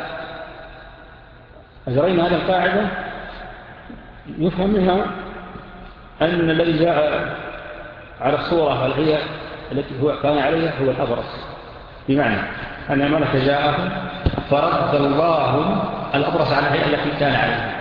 أجرينا هذه القاعدة يفهم منها أن الذي جاء على الصورة الهي التي هو كان عليها هو الأبرص، بمعنى أن الملك جاءه فرد الله الأبرص على الهيئة التي كان عليها،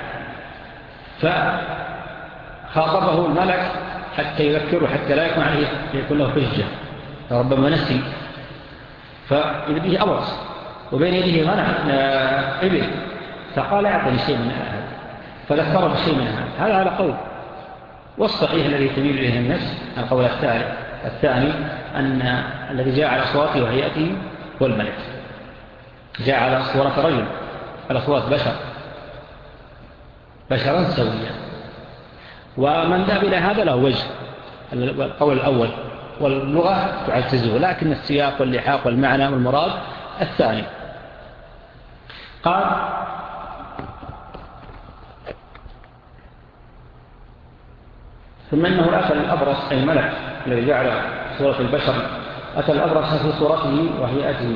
فخاطبه الملك حتى يذكره حتى لا يكون عليه يكون له حجة، فربما نسي، فإذا به أبرص وبين يده غنم إبل، فقال أعطني شيء من هذا، فذكره بشيء من هذا. هذا على قول، والصحيح الذي تميل إليه النفس القول الثاني الثاني أن الذي جاء على صورته وهيئته هو الملك، جاء على صورة رجل، على صورة بشر بشرا سويا، ومن ذهب إلى هذا له وجه القول الأول، واللغة تعززه، لكن السياق واللحاق والمعنى والمراد الثاني. قال ثم إنه أتى الأبرص أي الملك الذي جعل صورة البشر، أتى الأبرص في صورته وهيئته.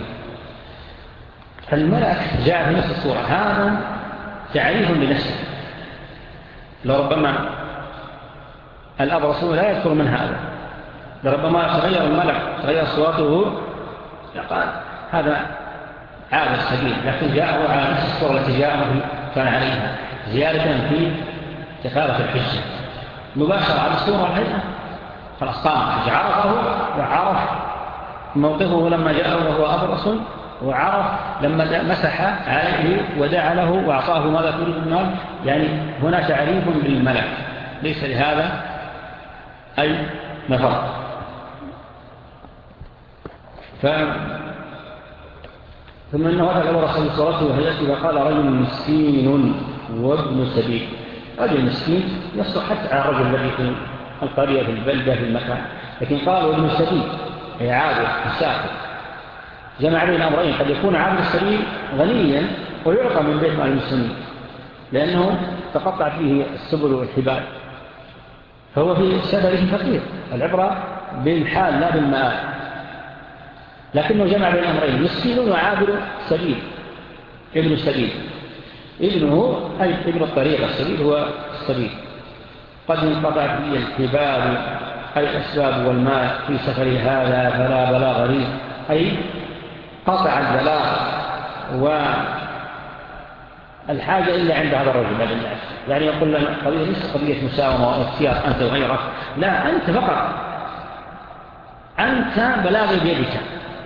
الملك جاء في نفس الصورة، هذا تعريف لنفسه، لربما الأبرص لا يذكر من هذا، لربما تغير الملك تغير صورته قال هذا عابر سبيل، لكن جاءه على نفس الصورة التي جاءه كان عليها، زيادة في كفارة الحجة مباشرة على الصورة الهيئة، خلاص قام عرفه وعرف موقفه لما جاءه وهو أبرص، وعرف لما مسح عليه ودعا له وأعطاه ماذا تريد المال. يعني هنا تعريف بالملك ليس لهذا أي نفر. ف... ثم إنه أتى الأبرص بصورته وهيئته وقال رجل مسكين وابن سبيل. رجل مسكين يصلح حتى على الرجل الذي في القرية في البلدة في المكان، لكن قالوا ابن السبيل أي عابر مسافر، جمع بين أمرين، قد يكون عابر السبيل غنيا ويعطى من بيت مال المسلمين لأنه تقطع فيه السبل والحبال، فهو في سبله فقير، العبرة بالحال لا بالمآل، لكنه جمع بين أمرين مسكين وعابر سبيل. ابن السبيل ابنه أي ابن الطريق، السبيل هو السبيل، قد انقطع فيه الحبال أي الأسباب والمال في سفر هذا فلا بلاغ لي، أي قطع البلاغ والحاجة إلا عند هذا الرجل بعد الناس. يعني يقول لنا قضية ليس قضية مساومة واختيار أنت وغيرك، لا، أنت فقط، أنت بلاغي بيدك،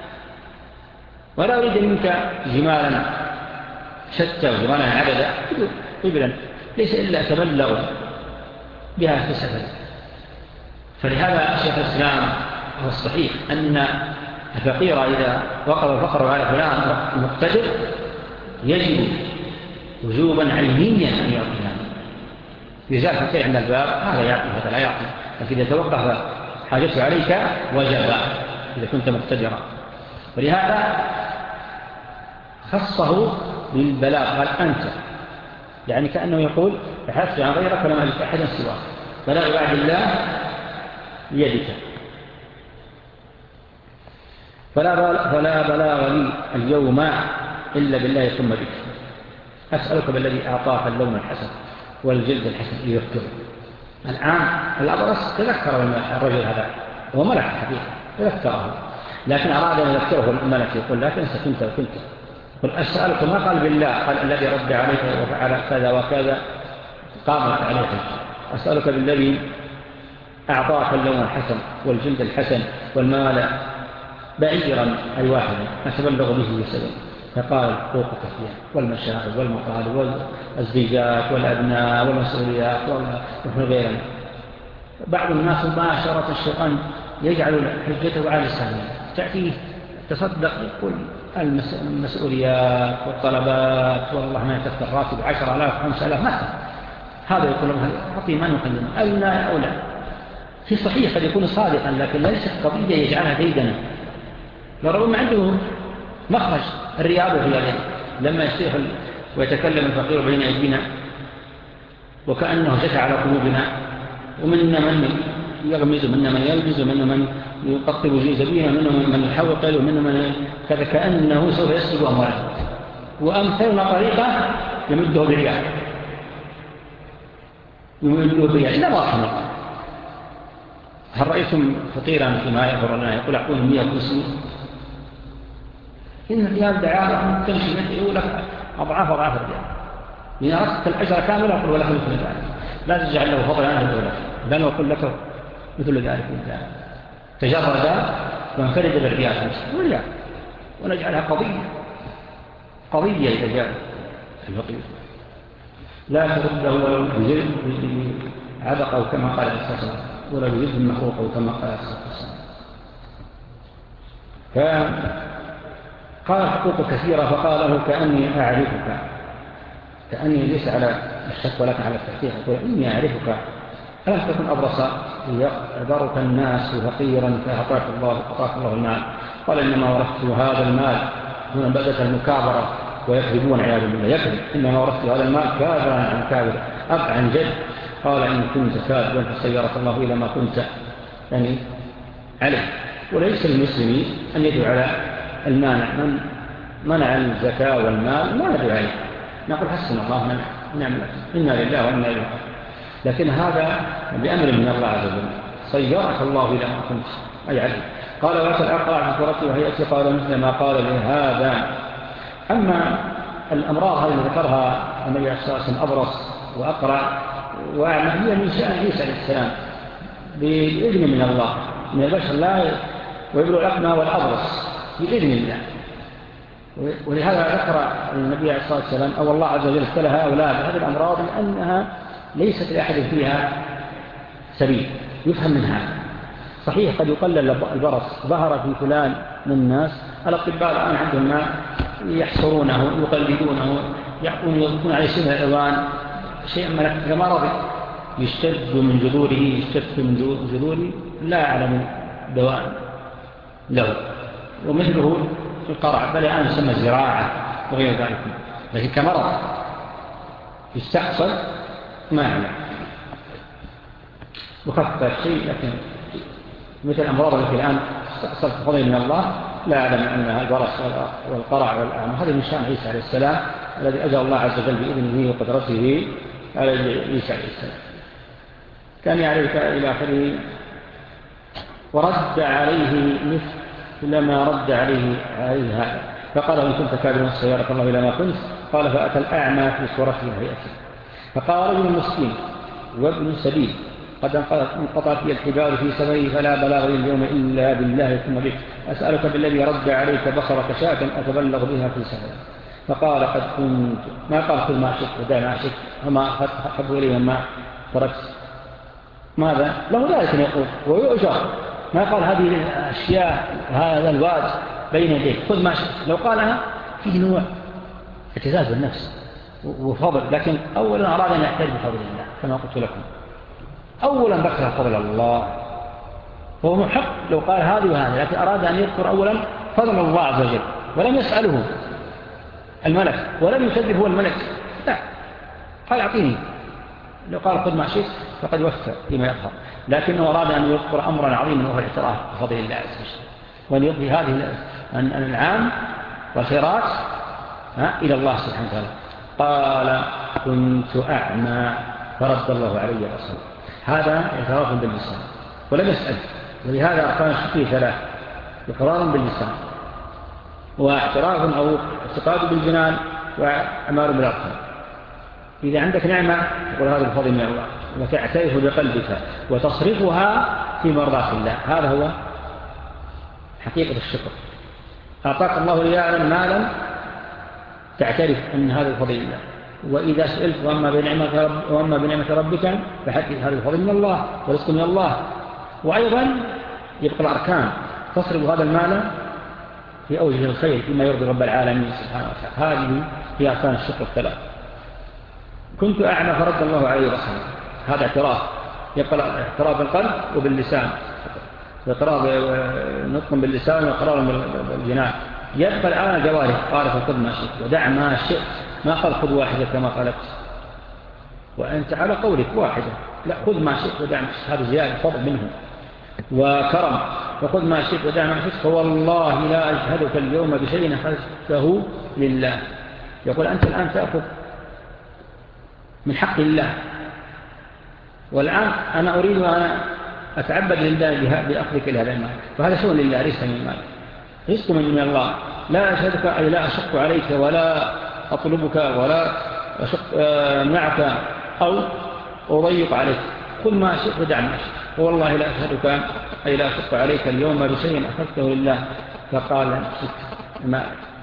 ولا أريد منك جمالا شتى وجمالا عددا، إبلا ليس إلا تبلغ بها في سفر. فلهذا شيخ الإسلام هو الصحيح أن الفقير إذا وقف الفقر على فلان مقتدر يجب وجوبا عينيا أن يعطيها. إذا جاء الفقير عند الباب هذا يعطي هذا لا يعطي، لكن إذا توقف حاجته عليك وجب إذا كنت مقتدرا. ولهذا خصه بالبلاغ، قال أنت، يعني كأنه يقول بحثت عن غيرك فلم أجد أحدا سواه، بلاغ بعد الله بيدك. فلا, فلا بلاغ لي اليوم إلا بالله ثم بك، أسألك بالذي أعطاك اللون الحسن والجلد الحسن يذكره. الآن الأبرص تذكر الرجل هذا، هو ملك الحقيقة تذكره، لكن أراد أن يذكره الملك، يقول لا تنسى كنت وكنت، قل أسألك ما قال بالله، قال الذي رد عليك وفعل كذا وكذا قامت عليك، أسألك بالذي أعطاك اللون الحسن والجلد الحسن والمال بعيرا أي واحدا أتبلغ به يسلم. فقال الحقوق كثيرا والمشاغل والمطالب والزيجات والأبناء والمسؤوليات وغيرها. بعض الناس مباشرة الشيطان يجعل حجته على لسانه، تأتيه تصدق يقول المسؤوليات والطلبات والله ما يكفي الراتب عشر آلاف خمس آلاف مثلا، هذا يقول أعطي من يقدمه أولى أولى. في صحيح قد يكون صادقا، لكن ليست قضية يجعلها ديدنا، لربما عنده مخرج الرياضة في يده لما يصيح ويتكلم الفقير بين أيدينا وكأنه جثى على قلوبنا، ومنا من يغمز ومنا من يلبز ومنا من يقطب جيزبين ومنهم من يحوقل ومنهم من كذا كأنه سوف يسلب أمواله. وأمثلنا طريقة يمده بالرياء يمده بالرياء إلا ما رحمه الله. هل رأيتم فقيرا فيما يظهر لنا يقول أعطوني مئة وخمسين؟ إن الريال دعاء تمشي يقول لك أضعاف أضعاف الريال. إن أردت الأجر كامل أقول ولك مثل ذلك، لا تجعل له فضلا عنه ولك، لأنه أقول لك مثل ذلك مثل تجرد وانفرد بالريال والريال، ونجعلها قضية قضية إذا جاء الفقير لا ترده ولو بجلد عبقه كما قال الحسن ولا بجلد مخوقه كما قال الحسن. فقال حقوق كثيرة فقال له كأني أعرفك، كأني ليس على الشك ولكن على التحقيق، يقول إني أعرفك ألم تكن أبرص يعبرك الناس فقيرا فأعطاك الله, أعطاك الله المال؟ قال إنما ورثت هذا المال. هنا بدأت المكابرة ويكذبون عياذ بالله، يكذب إنما ورثت هذا المال كابرا عن كابر أب عن جد. قال إن كنت كاذبا فسيرك الله إلى ما كنت يعني عليه. وليس المسلمين أن يدعو على المانع، من منع الزكاة والمال ما ندعو عليه، نقول حسن الله نعم إنا لله وإنا إليه، لكن هذا بأمر من الله عز وجل. صيرك الله إلى ما كنت أي عليه. قال وأتى الأقرع في صورته وهيئته قال مثل ما قال لهذا. أما الأمراض هذه اللي ذكرها النبي عليه الصلاة والسلام أبرص وأقرع وأعمى هي من شأن عيسى عليه السلام بإذن من الله، من البشر لا ويبلغ الأقمى والأبرص بإذن الله. ولهذا ذكر النبي عليه الصلاة والسلام أو الله عز وجل ابتلى هؤلاء بهذه الأمراض لأنها ليست لأحد فيها سبيل يفهم منها. صحيح قد يقلل البرص ظهر في فلان من الناس، الأطباء الآن عندهم ما يحصرونه يقلدونه يكون عليه سنة الأوان شيء من مرض يشتد من جذوره يشتد من جذوره لا أعلم دواء له، ومثله القرع بل الآن يسمى الزراعة وغير ذلك، لكن كمرض يستحصل ما أعلم وخفف شيء، لكن مثل الأمراض التي الآن استحصلت فضل من الله لا أعلم أنها البرص والقرع والأعمى. هذا من شأن عيسى عليه السلام الذي أجى الله عز وجل بإذنه وقدرته على عيسى عليه السلام. كان يعرفك إلى آخره. ورد عليه مثل ما رد عليه, عليه هذا فقال إن كنت كاذبا سيرك الله إلى ما كنت. قال فأتى الأعمى في صورته وهيئته فقال رجل مسكين وابن سبيل قد انقطعت لي الحبال في سبيل فلا بلاغ اليوم إلا بالله ثم بك أسألك بالذي رد عليك بصرك شاة أتبلغ بها في سبيل. فقال قد كنت ما قال كل ما شئت ودع ما شئت وما أحب إليه ما تركت ماذا له ذلك يقول ويؤجر. ما قال هذه الأشياء هذا الواد بين يديك خذ ما شئت. لو قالها فيه نوع اعتزاز بالنفس وفضل، لكن أولا أراد أن يحتاج بفضل الله كما قلت لكم. أولا ذكر فضل الله وهو محق لو قال هذه وهذه، لكن أراد أن يذكر أولا فضل الله عز وجل ولم يسأله الملك ولم يكذب هو الملك، لا قال أعطيني. لو قال خذ ما شئت فقد وفى فيما يظهر، لكنه أراد أن يذكر أمرا عظيما وهو الاعتراف بفضل الله عز وجل وأن يضي هذه الأنعام والخيرات إلى الله سبحانه وتعالى. قال كنت أعمى فرد الله علي بصري. هذا اعتراف باللسان ولم يسأل، ولهذا كان الشكي ثلاث: إقرار باللسان واعتراف أو اعتقاد بالجنان وأمار بالأرض. إذا عندك نعمة تقول هذا الفضل من الله وتعترف بقلبك وتصرفها في مرضات الله، هذا هو حقيقة الشكر. أعطاك الله ريالا مالا تعترف أن هذا الفضل الله، وإذا سئلت وأما بنعمة, رب وأما بنعمة ربك فحدث هذا الفضل من الله ورزق من الله. وأيضا يبقى الأركان تصرف هذا المال في أوجه الخير فيما يرضي رب العالمين سبحانه وتعالى. هذه هي أركان الشكر الثلاث. كنت أعمى فرد الله عليه بصري، هذا اعتراف، يبقى اعتراف بالقلب وباللسان، اعتراف نطق باللسان واقرار بالجنان. يبقى الآن الجوارح قال فخذ ما شئت ودع ما شئت، ما قال خذ واحدة كما قالت وأنت على قولك واحدة، لا خذ ما شئت ودع ما شئت، هذا زيادة فضل منه وكرم فخذ ما شئت ودع ما شئت، فوالله لا أجهدك اليوم بشيء أخذته لله. يقول أنت الآن تأخذ من حق الله، والآن أنا أريد أن أتعبد لله بأخذك لهذا المال، فهذا شؤون لله ليس من المال، رزق من الله. لا أشهدك أي لا أشق عليك ولا أطلبك ولا أشق معك أو أضيق عليك، خذ ما شئت ودع ما شئت، والله لا أشهدك أي لا أشق عليك اليوم بشيء أخذته لله. فقال ما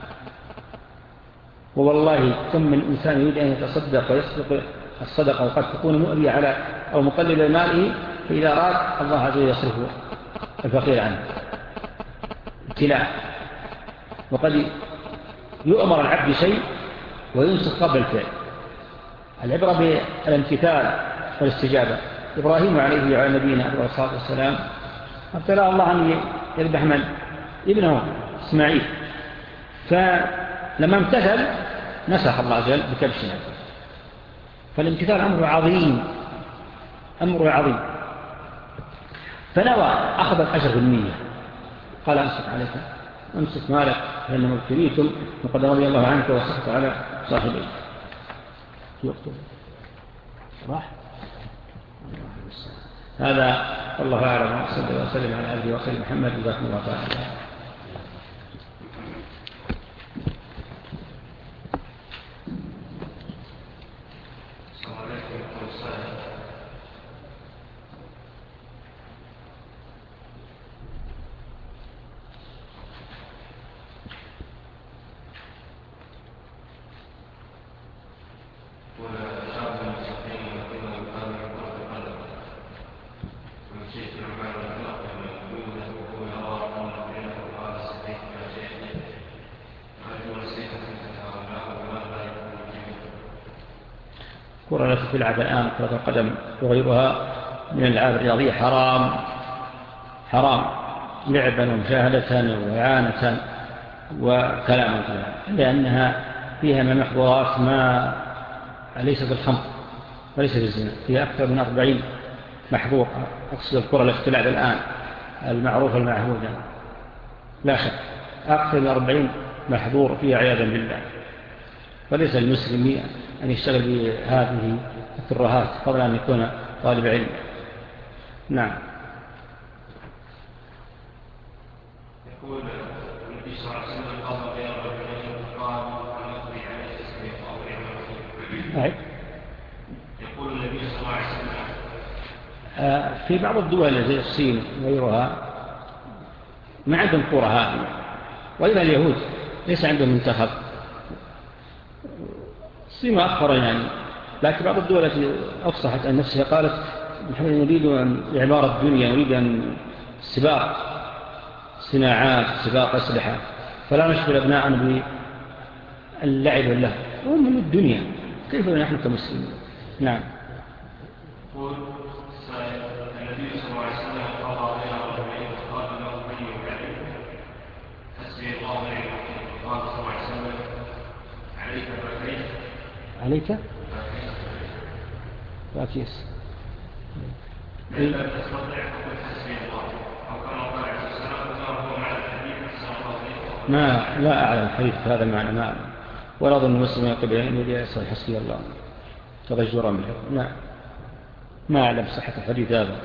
والله كم من إنسان يريد أن يتصدق ويصدق الصدقة وقد تكون مؤذية على أو مقلب ماله، فإذا أراد الله عز وجل يصرفه الفقير عنه ابتلاء. وقد يؤمر العبد شيء وينسخ قبل الفعل. العبرة بالامتثال والاستجابة. إبراهيم عليه وعلى نبينا أبو الصلاة والسلام ابتلى الله أن يذبح من ابنه إسماعيل، فلما امتثل نسخ الله عز وجل بكبشنا. فالامتثال أمر عظيم، أمر عظيم. فنوى أخذ الأجر بالنية، قال أمسك عليك أمسك مالك لأنه ابتليتم وقد رضي الله عنك وسخط على صاحبيك. راح هذا والله أعلم، وصلى الله وسلم على عبده وخير محمد جزاكم الله تعالى. الكرة التي تلعب الآن كرة القدم وغيرها من الألعاب الرياضية حرام حرام لعبا ومشاهدة وإعانة وكلاما، لأنها فيها من محظورات ما ليست الخمر وليست الزنا، فيها أكثر من أربعين محظور. أقصد الكرة التي تلعب الآن المعروفة المعهودة لا شك أكثر من أربعين محظور فيها عياذا بالله. فليس المسلم أن يشتغل بهذه الترهات قبل أن يكون طالب علم. نعم. يقول النبي صلى الله عليه وسلم قال بين الرجلين قال أن يقضي عليه تسمية أو يعمل. يقول النبي صلى الله عليه وسلم في بعض الدول زي الصين وغيرها ما عندهم كرة هذه، وإذا اليهود ليس عندهم منتخب الصين أكثر يعني. لكن بعض الدول التي أفصحت عن نفسها قالت نحن نريد أن إعمار الدنيا، نريد أن سباق صناعات سباق أسلحة، فلا نشغل أبناءنا باللعب والله هم من الدنيا، كيف نحن كمسلمين؟ نعم. يقول النبي صلى الله عليه وسلم قضى بين رجلين وقال له بني وعلي حسبي الله ونعم الوكيل. قال صلى الله عليه وسلم عليك فكيف عليك فأكيس إلا تستطيع فقل حسبي الله أو كما قال عليه السلام وكما معنى الحديث أحسن الله إليك. ما لا أعلم الحديث هذا معنى ما ولا أظن المسلم يقول يقول يسأل حسبي الله تضجرا منه. لا ما أعلم صحة الحديث هذا.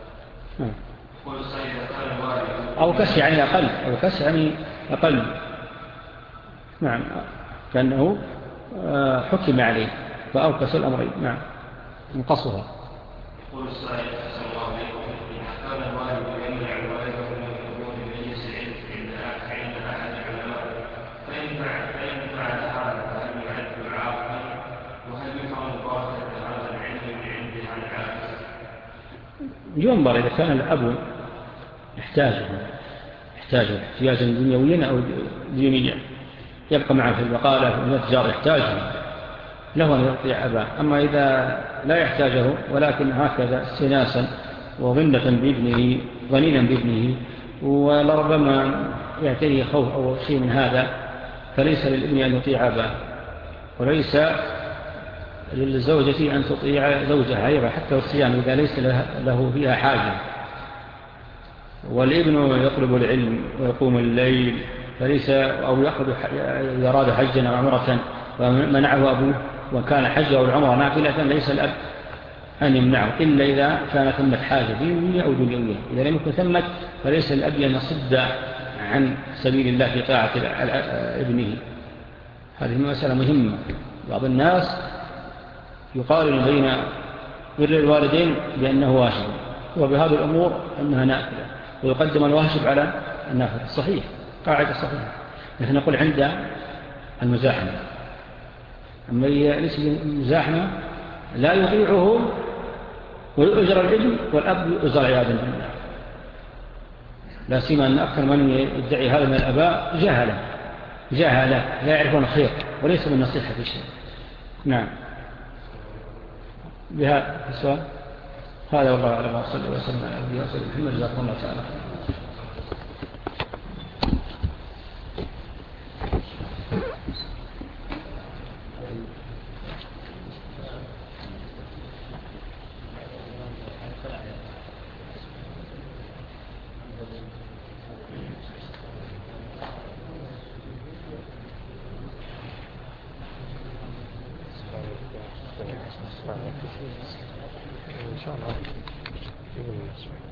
أو كس يعني أقل أو كس يعني أقل. نعم كأنه حكم عليه فأوكس الأمرين. نعم انقصها. يقول السائل صلى الله عليه وسلم إذا كان الوالد يمنع ولده من الحضور مجلس العلم عند أحد العلماء فإن فعل هذا فهل يعد عاقا وهل يفهم بركة هذا العلم من عنده عن عاقل؟ ينظر إذا كان الأب يحتاجه يحتاجه احتياجا دنيويا أو دينيا يبقى معه في البقالة والمتجار يحتاجه له أن يطيع أباه. أما إذا لا يحتاجه ولكن هكذا استناسا وظنة بابنه ظنينا بابنه ولربما يعتريه خوف أو شيء من هذا فليس للابن أن يطيع أباه وليس للزوجة أن تطيع زوجها أيضا حتى الصيام إذا ليس له فيها حاجة. والابن يطلب العلم ويقوم الليل فليس أو يأخذ يراد حجا أو عمرة ومنعه أبوه وكان حج أو العمرة نافلة ليس الأب أن يمنعه إلا إذا كان ثمة حاجة دينية أو دنيوية. إذا لم يكن ثمة فليس الأب أن يصد عن سبيل الله في طاعة ابنه. هذه مسألة مهمة. بعض الناس يقارن بين بر الوالدين بأنه واجب وبهذه الأمور أنها نافلة ويقدم الواجب على النافلة. صحيح، قاعدة صحيحة، لكن نقول عند المزاحمة. أما ليس المزاحمة لا يطيعه ويؤجر الابن والأب يؤجر عياذا بالله. لا سيما أن أكثر من يدعي هذا من الأباء جهلة جهلة لا يعرفون الخير وليس من نصيحة في شيء. نعم. بهذا السؤال هذا والله أعلم وصلى وسلم على نبينا محمد جزاكم الله تعالى. إن شاء الله.